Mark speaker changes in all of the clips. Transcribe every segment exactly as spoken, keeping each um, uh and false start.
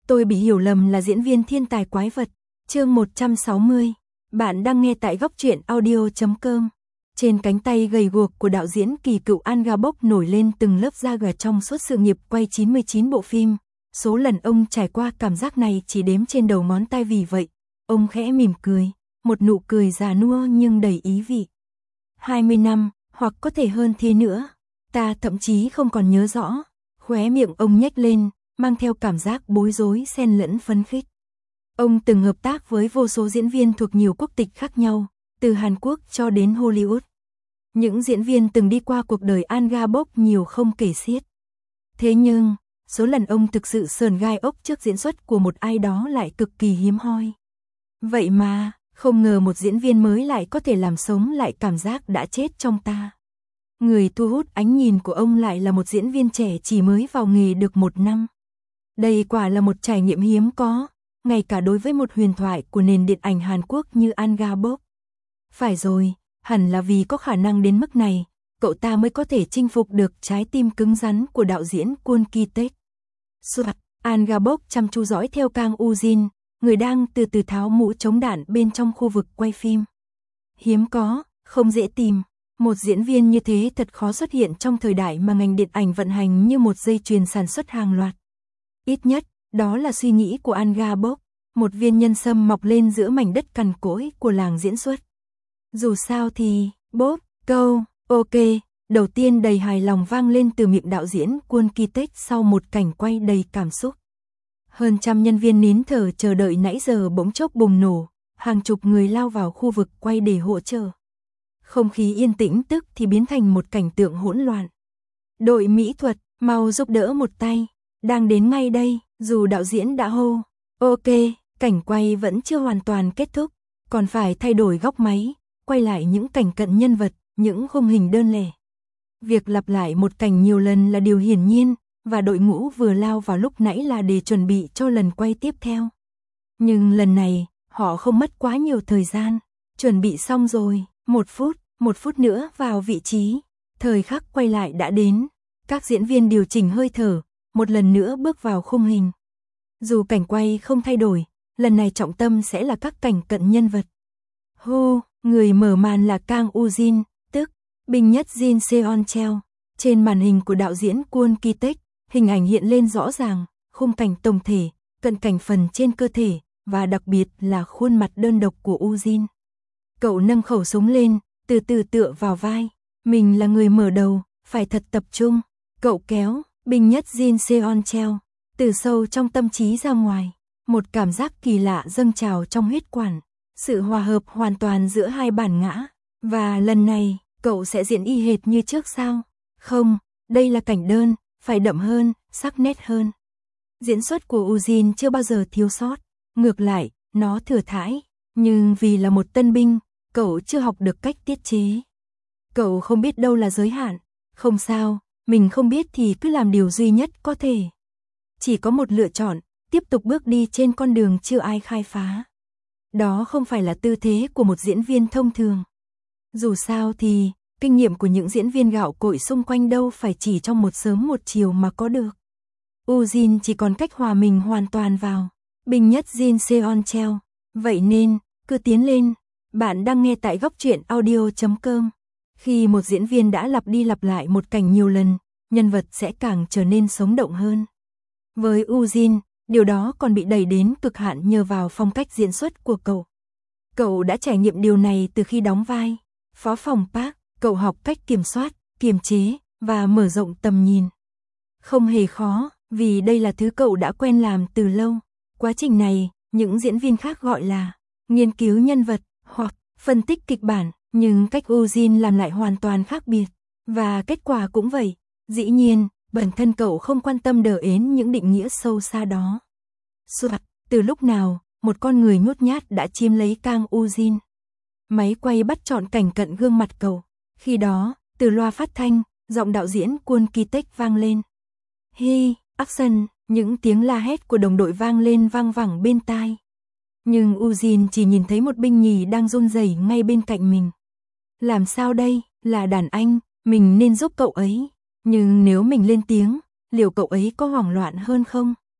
Speaker 1: Tôi bị hiểu lầm là diễn viên thiên tài quái vật. Chương một trăm sáu mươi. Bạn đang nghe tại góc truyện audio chấm com. Trên cánh tay gầy guộc của đạo diễn kỳ cựu An Ga bốc nổi lên từng lớp da gà trong suốt sự nghiệp quay chín mươi chín bộ phim. Số lần ông trải qua cảm giác này chỉ đếm trên đầu ngón tay, vì vậy, ông khẽ mỉm cười, một nụ cười già nua nhưng đầy ý vị. hai mươi năm, hoặc có thể hơn thế nữa. Ta thậm chí không còn nhớ rõ. Khóe miệng ông nhếch lên, mang theo cảm giác bối rối xen lẫn phấn khích. Ông từng hợp tác với vô số diễn viên thuộc nhiều quốc tịch khác nhau, từ Hàn Quốc cho đến Hollywood. Những diễn viên từng đi qua cuộc đời An Ga bốc nhiều không kể xiết. Thế nhưng, số lần ông thực sự sờn gai ốc trước diễn xuất của một ai đó lại cực kỳ hiếm hoi. Vậy mà, không ngờ một diễn viên mới lại có thể làm sống lại cảm giác đã chết trong ta. Người thu hút ánh nhìn của ông lại là một diễn viên trẻ chỉ mới vào nghề được một năm. Đây quả là một trải nghiệm hiếm có, ngay cả đối với một huyền thoại của nền điện ảnh Hàn Quốc như An Ga bốc. Phải rồi, hẳn là vì có khả năng đến mức này, cậu ta mới có thể chinh phục được trái tim cứng rắn của đạo diễn Kwon Ki-taek. Soạt, An Ga bốc chăm chú dõi theo Kang Woo-jin, người đang từ từ tháo mũ chống đạn bên trong khu vực quay phim. Hiếm có, không dễ tìm. Một diễn viên như thế thật khó xuất hiện trong thời đại mà ngành điện ảnh vận hành như một dây chuyền sản xuất hàng loạt. Ít nhất, đó là suy nghĩ của An Ga bốc, một viên nhân sâm mọc lên giữa mảnh đất cằn cỗi của làng diễn xuất. Dù sao thì, bốp, câu, ok, đầu tiên đầy hài lòng vang lên từ miệng đạo diễn Kwon Ki-taek sau một cảnh quay đầy cảm xúc. Hơn trăm nhân viên nín thở chờ đợi nãy giờ bỗng chốc bùng nổ, hàng chục người lao vào khu vực quay để hỗ trợ. Không khí yên tĩnh tức thì biến thành một cảnh tượng hỗn loạn. Đội mỹ thuật, mau giúp đỡ một tay, đang đến ngay đây. Dù đạo diễn đã hô, ok, cảnh quay vẫn chưa hoàn toàn kết thúc, còn phải thay đổi góc máy, quay lại những cảnh cận nhân vật, những khung hình đơn lẻ. Việc lặp lại một cảnh nhiều lần là điều hiển nhiên, và đội ngũ vừa lao vào lúc nãy là để chuẩn bị cho lần quay tiếp theo. Nhưng lần này, họ không mất quá nhiều thời gian, chuẩn bị xong rồi, một phút, một phút nữa vào vị trí, thời khắc quay lại đã đến, các diễn viên điều chỉnh hơi thở, một lần nữa bước vào khung hình. Dù cảnh quay không thay đổi, lần này trọng tâm sẽ là các cảnh cận nhân vật. Hô, người mở màn là Kang Woo-jin, tức binh nhất Jin Seon-cheo. Trên màn hình của đạo diễn Kwon Ki-taek, hình ảnh hiện lên rõ ràng, khung cảnh tổng thể, cận cảnh phần trên cơ thể, và đặc biệt là khuôn mặt đơn độc của Woo-jin. Cậu nâng khẩu súng lên, từ từ tựa vào vai. Mình là người mở đầu, phải thật tập trung. Cậu kéo binh nhất Jin Seon-cheo từ sâu trong tâm trí ra ngoài. Một cảm giác kỳ lạ dâng trào trong huyết quản. Sự hòa hợp hoàn toàn giữa hai bản ngã. Và lần này, cậu sẽ diễn y hệt như trước sao? Không, đây là cảnh đơn, phải đậm hơn, sắc nét hơn. Diễn xuất của Woo-jin chưa bao giờ thiếu sót. Ngược lại, nó thừa thãi. Nhưng vì là một tân binh, cậu chưa học được cách tiết chế. Cậu không biết đâu là giới hạn. Không sao, mình không biết thì cứ làm điều duy nhất có thể. Chỉ có một lựa chọn, tiếp tục bước đi trên con đường chưa ai khai phá. Đó không phải là tư thế của một diễn viên thông thường. Dù sao thì, kinh nghiệm của những diễn viên gạo cội xung quanh đâu phải chỉ trong một sớm một chiều mà có được. Woo-jin chỉ còn cách hòa mình hoàn toàn vào binh nhất Jin Seon-cheo. Vậy nên, cứ tiến lên. Bạn đang nghe tại góc truyện audio chấm com. Khi một diễn viên đã lặp đi lặp lại một cảnh nhiều lần, nhân vật sẽ càng trở nên sống động hơn. Với Woo-jin, điều đó còn bị đẩy đến cực hạn nhờ vào phong cách diễn xuất của cậu. Cậu đã trải nghiệm điều này từ khi đóng vai Phó phòng Park, cậu học cách kiểm soát, kiềm chế và mở rộng tầm nhìn. Không hề khó, vì đây là thứ cậu đã quen làm từ lâu. Quá trình này, những diễn viên khác gọi là nghiên cứu nhân vật hoặc phân tích kịch bản, nhưng cách Woo-jin làm lại hoàn toàn khác biệt. Và kết quả cũng vậy. Dĩ nhiên, bản thân cậu không quan tâm đờ ến những định nghĩa sâu xa đó. Soạt, từ lúc nào, một con người nhút nhát đã chiếm lấy Kang Woo-jin. Máy quay bắt trọn cảnh cận gương mặt cậu. Khi đó, từ loa phát thanh, giọng đạo diễn Kwon Ki-taek vang lên. Hi, action, những tiếng la hét của đồng đội vang lên vang vẳng bên tai. Nhưng Woo-jin chỉ nhìn thấy một binh nhì đang run rẩy ngay bên cạnh mình. Làm sao đây, là đàn anh, mình nên giúp cậu ấy. Nhưng nếu mình lên tiếng, liệu cậu ấy có hoảng loạn hơn không?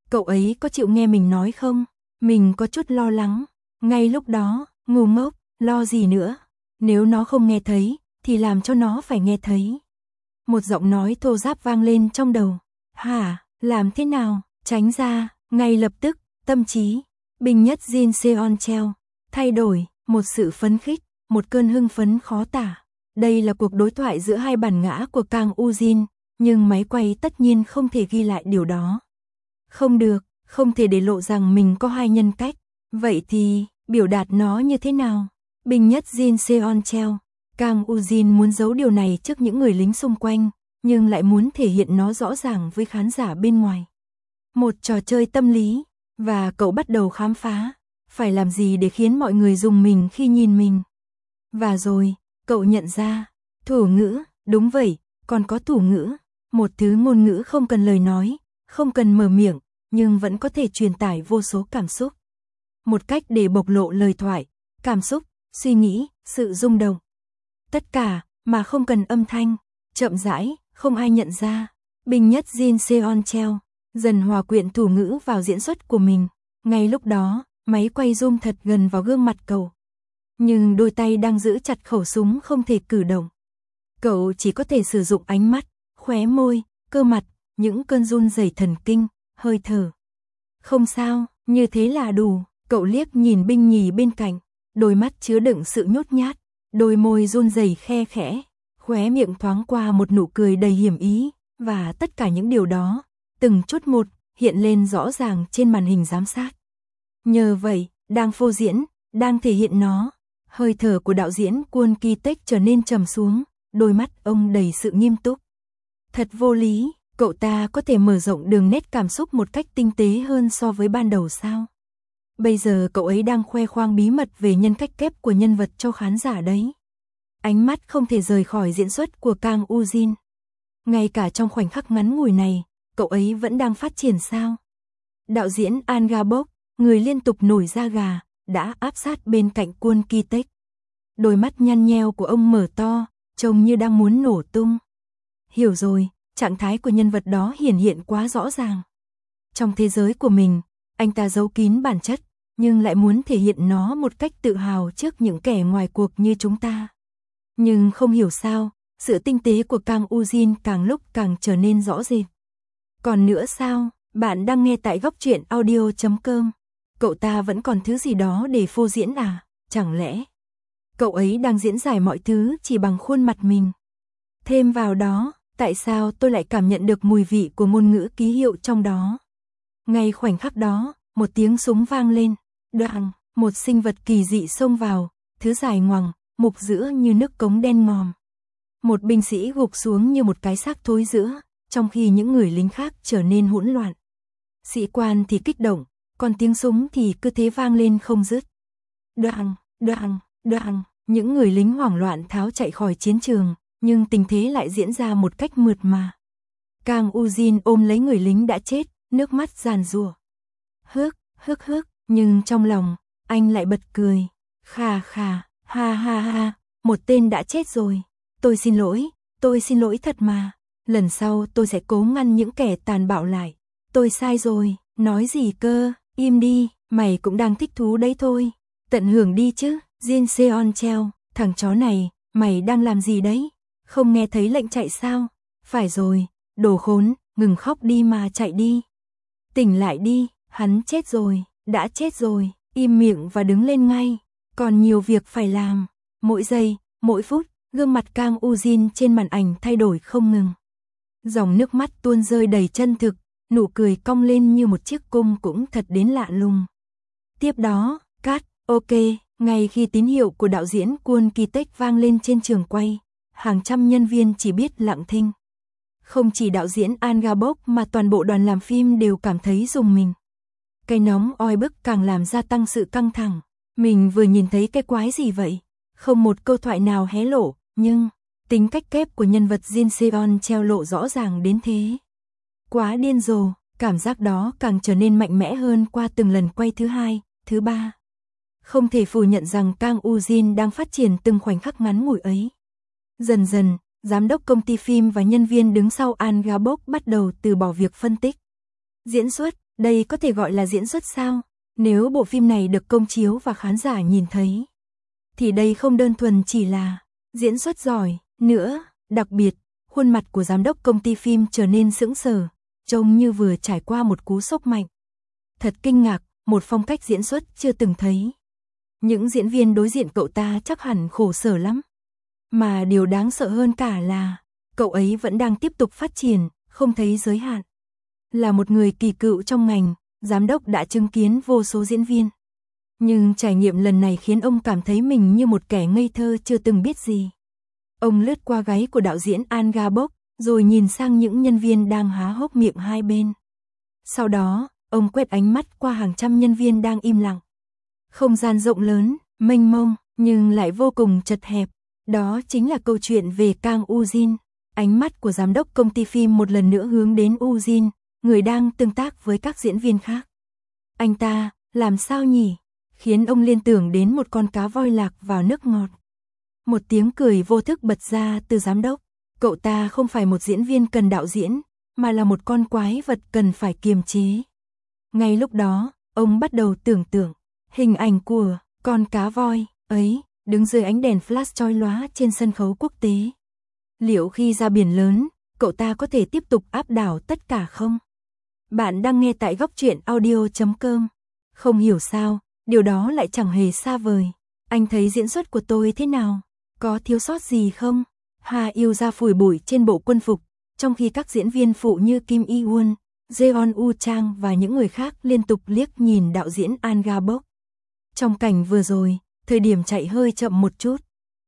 Speaker 1: Cậu ấy có chịu nghe mình nói không? Mình có chút lo lắng. Ngay lúc đó, ngu ngốc, lo gì nữa? Nếu nó không nghe thấy, thì làm cho nó phải nghe thấy. Một giọng nói thô ráp vang lên trong đầu. Hả, làm thế nào? Tránh ra, ngay lập tức, tâm trí. Bình nhất Jin Seon treo. Thay đổi, một sự phấn khích, một cơn hưng phấn khó tả. Đây là cuộc đối thoại giữa hai bản ngã của Kang Ujin, nhưng máy quay tất nhiên không thể ghi lại điều đó. Không được, không thể để lộ rằng mình có hai nhân cách. Vậy thì, biểu đạt nó như thế nào? Bình nhất Jin Seon treo. Kang Ujin muốn giấu điều này trước những người lính xung quanh, nhưng lại muốn thể hiện nó rõ ràng với khán giả bên ngoài. Một trò chơi tâm lý, và cậu bắt đầu khám phá, phải làm gì để khiến mọi người rùng mình khi nhìn mình. Và rồi, cậu nhận ra, thủ ngữ, đúng vậy, còn có thủ ngữ, một thứ ngôn ngữ không cần lời nói, không cần mở miệng, nhưng vẫn có thể truyền tải vô số cảm xúc. Một cách để bộc lộ lời thoại, cảm xúc, suy nghĩ, sự rung động. Tất cả, mà không cần âm thanh, chậm rãi, không ai nhận ra. Bình nhất Jin Seon treo, dần hòa quyện thủ ngữ vào diễn xuất của mình. Ngay lúc đó, máy quay zoom thật gần vào gương mặt cậu. Nhưng đôi tay đang giữ chặt khẩu súng không thể cử động. Cậu chỉ có thể sử dụng ánh mắt, khóe môi, cơ mặt, những cơn run rẩy thần kinh, hơi thở. Không sao, như thế là đủ. Cậu liếc nhìn binh nhì bên cạnh, đôi mắt chứa đựng sự nhút nhát, đôi môi run rẩy khe khẽ, khóe miệng thoáng qua một nụ cười đầy hiểm ý, và tất cả những điều đó, từng chút một, hiện lên rõ ràng trên màn hình giám sát. Nhờ vậy, đang phô diễn, đang thể hiện nó, hơi thở của đạo diễn Kwon Ki-taek trở nên trầm xuống, đôi mắt ông đầy sự nghiêm túc. Thật vô lý, cậu ta có thể mở rộng đường nét cảm xúc một cách tinh tế hơn so với ban đầu sao? Bây giờ cậu ấy đang khoe khoang bí mật về nhân cách kép của nhân vật cho khán giả đấy. Ánh mắt không thể rời khỏi diễn xuất của Kang Ujin. Ngay cả trong khoảnh khắc ngắn ngủi này, cậu ấy vẫn đang phát triển sao? Đạo diễn An Ga-bok, người liên tục nổi da gà, đã áp sát bên cạnh Kwon Ki-taek. Đôi mắt nhăn nheo của ông mở to, trông như đang muốn nổ tung. Hiểu rồi, trạng thái của nhân vật đó hiển hiện quá rõ ràng. Trong thế giới của mình, anh ta giấu kín bản chất, nhưng lại muốn thể hiện nó một cách tự hào trước những kẻ ngoài cuộc như chúng ta. Nhưng không hiểu sao, sự tinh tế của Kang Ujin càng lúc càng trở nên rõ rệt. Còn nữa sao, bạn đang nghe tại góc truyện audio chấm com. Cậu ta vẫn còn thứ gì đó để phô diễn à? Chẳng lẽ cậu ấy đang diễn giải mọi thứ chỉ bằng khuôn mặt mình? Thêm vào đó, tại sao tôi lại cảm nhận được mùi vị của ngôn ngữ ký hiệu trong đó? Ngay khoảnh khắc đó, một tiếng súng vang lên, đoàng, một sinh vật kỳ dị xông vào, thứ dài ngoằng, mục giữa như nước cống đen ngòm. Một binh sĩ gục xuống như một cái xác thối rữa, trong khi những người lính khác trở nên hỗn loạn. Sĩ quan thì kích động, còn tiếng súng thì cứ thế vang lên không dứt. Đoàng, đoàng, đoàng, những người lính hoảng loạn tháo chạy khỏi chiến trường, nhưng tình thế lại diễn ra một cách mượt mà. Kang Ujin ôm lấy người lính đã chết, nước mắt giàn giụa. Hức, hức hức, nhưng trong lòng, anh lại bật cười. Khà khà, ha ha ha, một tên đã chết rồi. Tôi xin lỗi, tôi xin lỗi thật mà. Lần sau tôi sẽ cố ngăn những kẻ tàn bạo lại. Tôi sai rồi, nói gì cơ, im đi, mày cũng đang thích thú đấy thôi. Tận hưởng đi chứ, Jin Seon treo, thằng chó này, mày đang làm gì đấy? Không nghe thấy lệnh chạy sao? Phải rồi, đồ khốn, ngừng khóc đi mà chạy đi. Tỉnh lại đi, hắn chết rồi, đã chết rồi, im miệng và đứng lên ngay. Còn nhiều việc phải làm. Mỗi giây, mỗi phút, gương mặt Kang Ujin trên màn ảnh thay đổi không ngừng. Dòng nước mắt tuôn rơi đầy chân thực, nụ cười cong lên như một chiếc cung cũng thật đến lạ lùng. Tiếp đó, cắt, ok, ngay khi tín hiệu của đạo diễn Kwon Ki-taek vang lên trên trường quay, hàng trăm nhân viên chỉ biết lặng thinh. Không chỉ đạo diễn An Ga-bok mà toàn bộ đoàn làm phim đều cảm thấy rùng mình. Cái nóng oi bức càng làm gia tăng sự căng thẳng. Mình vừa nhìn thấy cái quái gì vậy? Không một câu thoại nào hé lộ, nhưng tính cách kép của nhân vật Jin Seon treo lộ rõ ràng đến thế. Quá điên rồ, cảm giác đó càng trở nên mạnh mẽ hơn qua từng lần quay thứ hai, thứ ba. Không thể phủ nhận rằng Kang Ujin đang phát triển từng khoảnh khắc ngắn ngủi ấy. Dần dần, giám đốc công ty phim và nhân viên đứng sau An Ga-bok bắt đầu từ bỏ việc phân tích, diễn xuất, Đây có thể gọi là diễn xuất sao? Nếu bộ phim này được công chiếu và khán giả nhìn thấy, thì đây không đơn thuần chỉ là diễn xuất giỏi nữa, đặc biệt, khuôn mặt của giám đốc công ty phim trở nên sững sờ, trông như vừa trải qua một cú sốc mạnh. Thật kinh ngạc, một phong cách diễn xuất chưa từng thấy. Những diễn viên đối diện cậu ta chắc hẳn khổ sở lắm. Mà điều đáng sợ hơn cả là, cậu ấy vẫn đang tiếp tục phát triển, không thấy giới hạn. Là một người kỳ cựu trong ngành, giám đốc đã chứng kiến vô số diễn viên. Nhưng trải nghiệm lần này khiến ông cảm thấy mình như một kẻ ngây thơ chưa từng biết gì. Ông lướt qua gáy của đạo diễn An Gabok, rồi nhìn sang những nhân viên đang há hốc miệng hai bên. Sau đó, ông quét ánh mắt qua hàng trăm nhân viên đang im lặng. Không gian rộng lớn, mênh mông, nhưng lại vô cùng chật hẹp. Đó chính là câu chuyện về Kang Woo-jin. Ánh mắt của giám đốc công ty phim một lần nữa hướng đến Woo-jin, người đang tương tác với các diễn viên khác. Anh ta, làm sao nhỉ? Khiến ông liên tưởng đến một con cá voi lạc vào nước ngọt. Một tiếng cười vô thức bật ra từ giám đốc. Cậu ta không phải một diễn viên cần đạo diễn, mà là một con quái vật cần phải kiềm chế. Ngay lúc đó, ông bắt đầu tưởng tượng hình ảnh của con cá voi ấy đứng dưới ánh đèn flash chói lóa trên sân khấu quốc tế. Liệu khi ra biển lớn, cậu ta có thể tiếp tục áp đảo tất cả không? Bạn đang nghe tại góc truyện audio chấm com. Không hiểu sao, điều đó lại chẳng hề xa vời. Anh thấy diễn xuất của tôi thế nào? Có thiếu sót gì không? Ha yêu ra phủi bụi trên bộ quân phục, trong khi các diễn viên phụ như Kim Yi-won, Jeon Woo-chang và những người khác liên tục liếc nhìn đạo diễn An Gabok. Trong cảnh vừa rồi, thời điểm chạy hơi chậm một chút.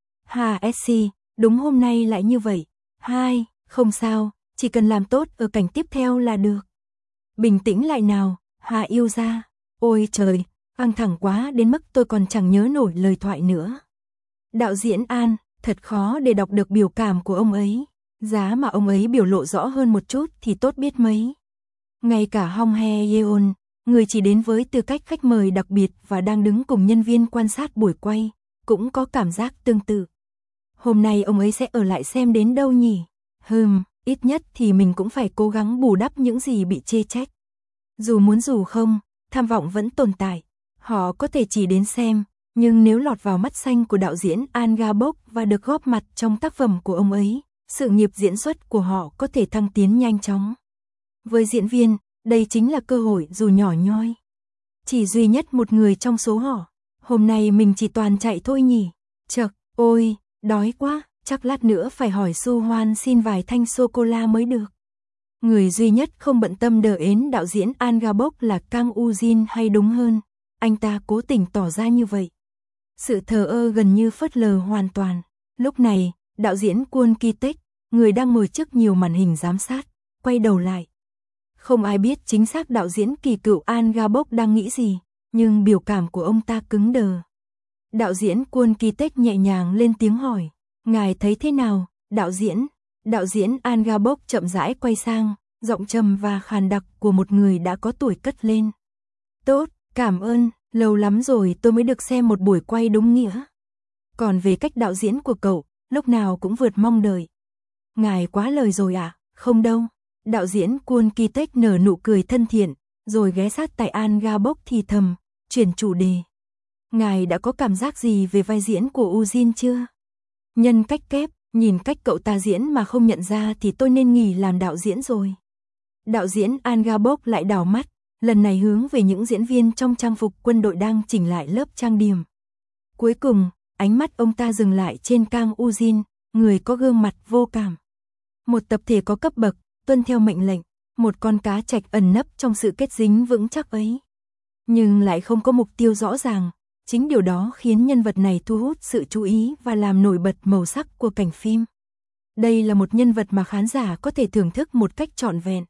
Speaker 1: Ha sc, đúng hôm nay lại như vậy. Hai, không sao, chỉ cần làm tốt ở cảnh tiếp theo là được. Bình tĩnh lại nào, Ha yêu ra. Ôi trời, căng thẳng quá đến mức tôi còn chẳng nhớ nổi lời thoại nữa. Đạo diễn An, thật khó để đọc được biểu cảm của ông ấy. Giá mà ông ấy biểu lộ rõ hơn một chút thì tốt biết mấy. Ngay cả Hong Hae Yeon, người chỉ đến với tư cách khách mời đặc biệt và đang đứng cùng nhân viên quan sát buổi quay, cũng có cảm giác tương tự. Hôm nay ông ấy sẽ ở lại xem đến đâu nhỉ? Hừm, ít nhất thì mình cũng phải cố gắng bù đắp những gì bị chê trách. Dù muốn dù không, tham vọng vẫn tồn tại. Họ có thể chỉ đến xem, nhưng nếu lọt vào mắt xanh của đạo diễn An Gabok và được góp mặt trong tác phẩm của ông ấy, sự nghiệp diễn xuất của họ có thể thăng tiến nhanh chóng. Với diễn viên, đây chính là cơ hội dù nhỏ nhoi. Chỉ duy nhất một người trong số họ. Hôm nay mình chỉ toàn chạy thôi nhỉ. Chậc, ôi, đói quá, chắc lát nữa phải hỏi Su Hoan xin vài thanh sô-cô-la mới được. Người duy nhất không bận tâm đờ ến đạo diễn An Gabok là Kang Woo-jin, hay đúng hơn, anh ta cố tình tỏ ra như vậy. Sự thờ ơ gần như phớt lờ hoàn toàn. Lúc này, đạo diễn Kwon Ki-taek, người đang ngồi trước nhiều màn hình giám sát, quay đầu lại. Không ai biết chính xác đạo diễn kỳ cựu An Gabok đang nghĩ gì, nhưng biểu cảm của ông ta cứng đờ. Đạo diễn Kwon Ki-taek nhẹ nhàng lên tiếng hỏi, ngài thấy thế nào, đạo diễn? Đạo diễn An Gabok chậm rãi quay sang, giọng trầm và khàn đặc của một người đã có tuổi cất lên. Tốt, cảm ơn, lâu lắm rồi tôi mới được xem một buổi quay đúng nghĩa. Còn về cách đạo diễn của cậu, lúc nào cũng vượt mong đợi. Ngài quá lời rồi ạ, à? Không đâu. Đạo diễn Kwon Ki-taek nở nụ cười thân thiện, rồi ghé sát tai An Gabok thì thầm, chuyển chủ đề. Ngài đã có cảm giác gì về vai diễn của Woo-jin chưa? Nhân cách kép, nhìn cách cậu ta diễn mà không nhận ra thì tôi nên nghỉ làm đạo diễn rồi. Đạo diễn An Gabok lại đảo mắt, lần này hướng về những diễn viên trong trang phục quân đội đang chỉnh lại lớp trang điểm. Cuối cùng, ánh mắt ông ta dừng lại trên Kang Woo-jin, người có gương mặt vô cảm. Một tập thể có cấp bậc, tuân theo mệnh lệnh, một con cá trạch ẩn nấp trong sự kết dính vững chắc ấy. Nhưng lại không có mục tiêu rõ ràng, chính điều đó khiến nhân vật này thu hút sự chú ý và làm nổi bật màu sắc của cảnh phim. Đây là một nhân vật mà khán giả có thể thưởng thức một cách trọn vẹn.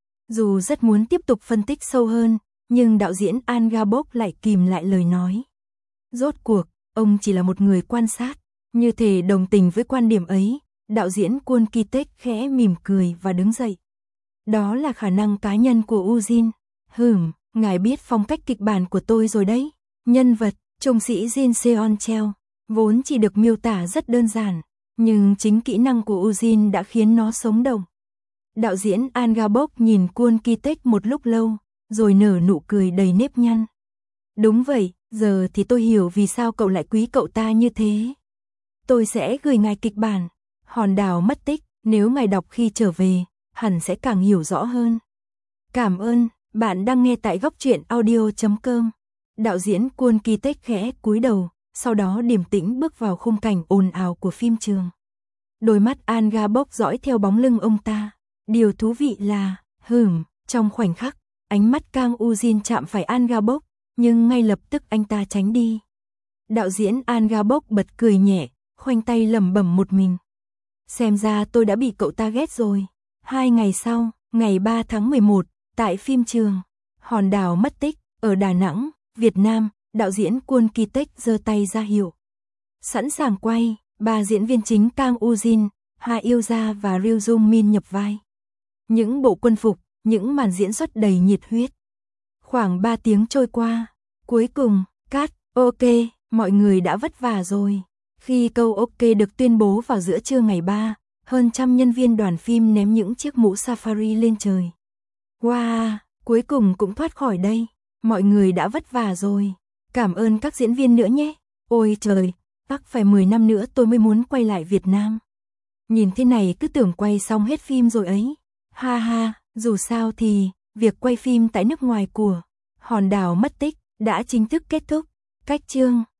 Speaker 1: Dù rất muốn tiếp tục phân tích sâu hơn, nhưng đạo diễn An Gabok lại kìm lại lời nói. Rốt cuộc, ông chỉ là một người quan sát, như thể đồng tình với quan điểm ấy, đạo diễn Kwon Ki-taek khẽ mỉm cười và đứng dậy. Đó là khả năng cá nhân của Woo-jin. Hừm, ngài biết phong cách kịch bản của tôi rồi đấy. Nhân vật, trung sĩ Jin Seon-cheo, vốn chỉ được miêu tả rất đơn giản, nhưng chính kỹ năng của Woo-jin đã khiến nó sống động. Đạo diễn An Gabok nhìn Kwon Ki-taek một lúc lâu, rồi nở nụ cười đầy nếp nhăn. Đúng vậy, giờ thì tôi hiểu vì sao cậu lại quý cậu ta như thế. Tôi sẽ gửi ngài kịch bản, Hòn đảo mất tích, nếu ngài đọc khi trở về, hẳn sẽ càng hiểu rõ hơn. Cảm ơn, bạn đang nghe tại góc truyện audio chấm com. Đạo diễn Kwon Ki-taek khẽ cúi đầu, sau đó điềm tĩnh bước vào khung cảnh ồn ào của phim trường. Đôi mắt An Ga-bok dõi theo bóng lưng ông ta. Điều thú vị là, hửm, trong khoảnh khắc, ánh mắt Kang Woo-jin chạm phải An Ga-bok, nhưng ngay lập tức anh ta tránh đi. Đạo diễn An Ga-bok bật cười nhẹ, khoanh tay lẩm bẩm một mình. Xem ra tôi đã bị cậu ta ghét rồi. Hai ngày sau, ngày ba tháng mười một, tại phim trường, Hòn đảo mất tích, ở Đà Nẵng, Việt Nam, đạo diễn Kwon Ki-taek giơ tay ra hiệu. Sẵn sàng quay, ba diễn viên chính Kang Woo-jin, Ha Eui-ja và Ryu Jung-min nhập vai. Những bộ quân phục, những màn diễn xuất đầy nhiệt huyết. Khoảng ba tiếng trôi qua, cuối cùng, cắt, ok, mọi người đã vất vả rồi. Khi câu ok được tuyên bố vào giữa trưa ngày ba, hơn trăm nhân viên đoàn phim ném những chiếc mũ safari lên trời. Wow, cuối cùng cũng thoát khỏi đây. Mọi người đã vất vả rồi. Cảm ơn các diễn viên nữa nhé. Ôi trời, chắc phải mười năm nữa tôi mới muốn quay lại Việt Nam. Nhìn thế này cứ tưởng quay xong hết phim rồi ấy. Ha ha, dù sao thì, việc quay phim tại nước ngoài của Hòn đảo mất tích đã chính thức kết thúc. Cách chương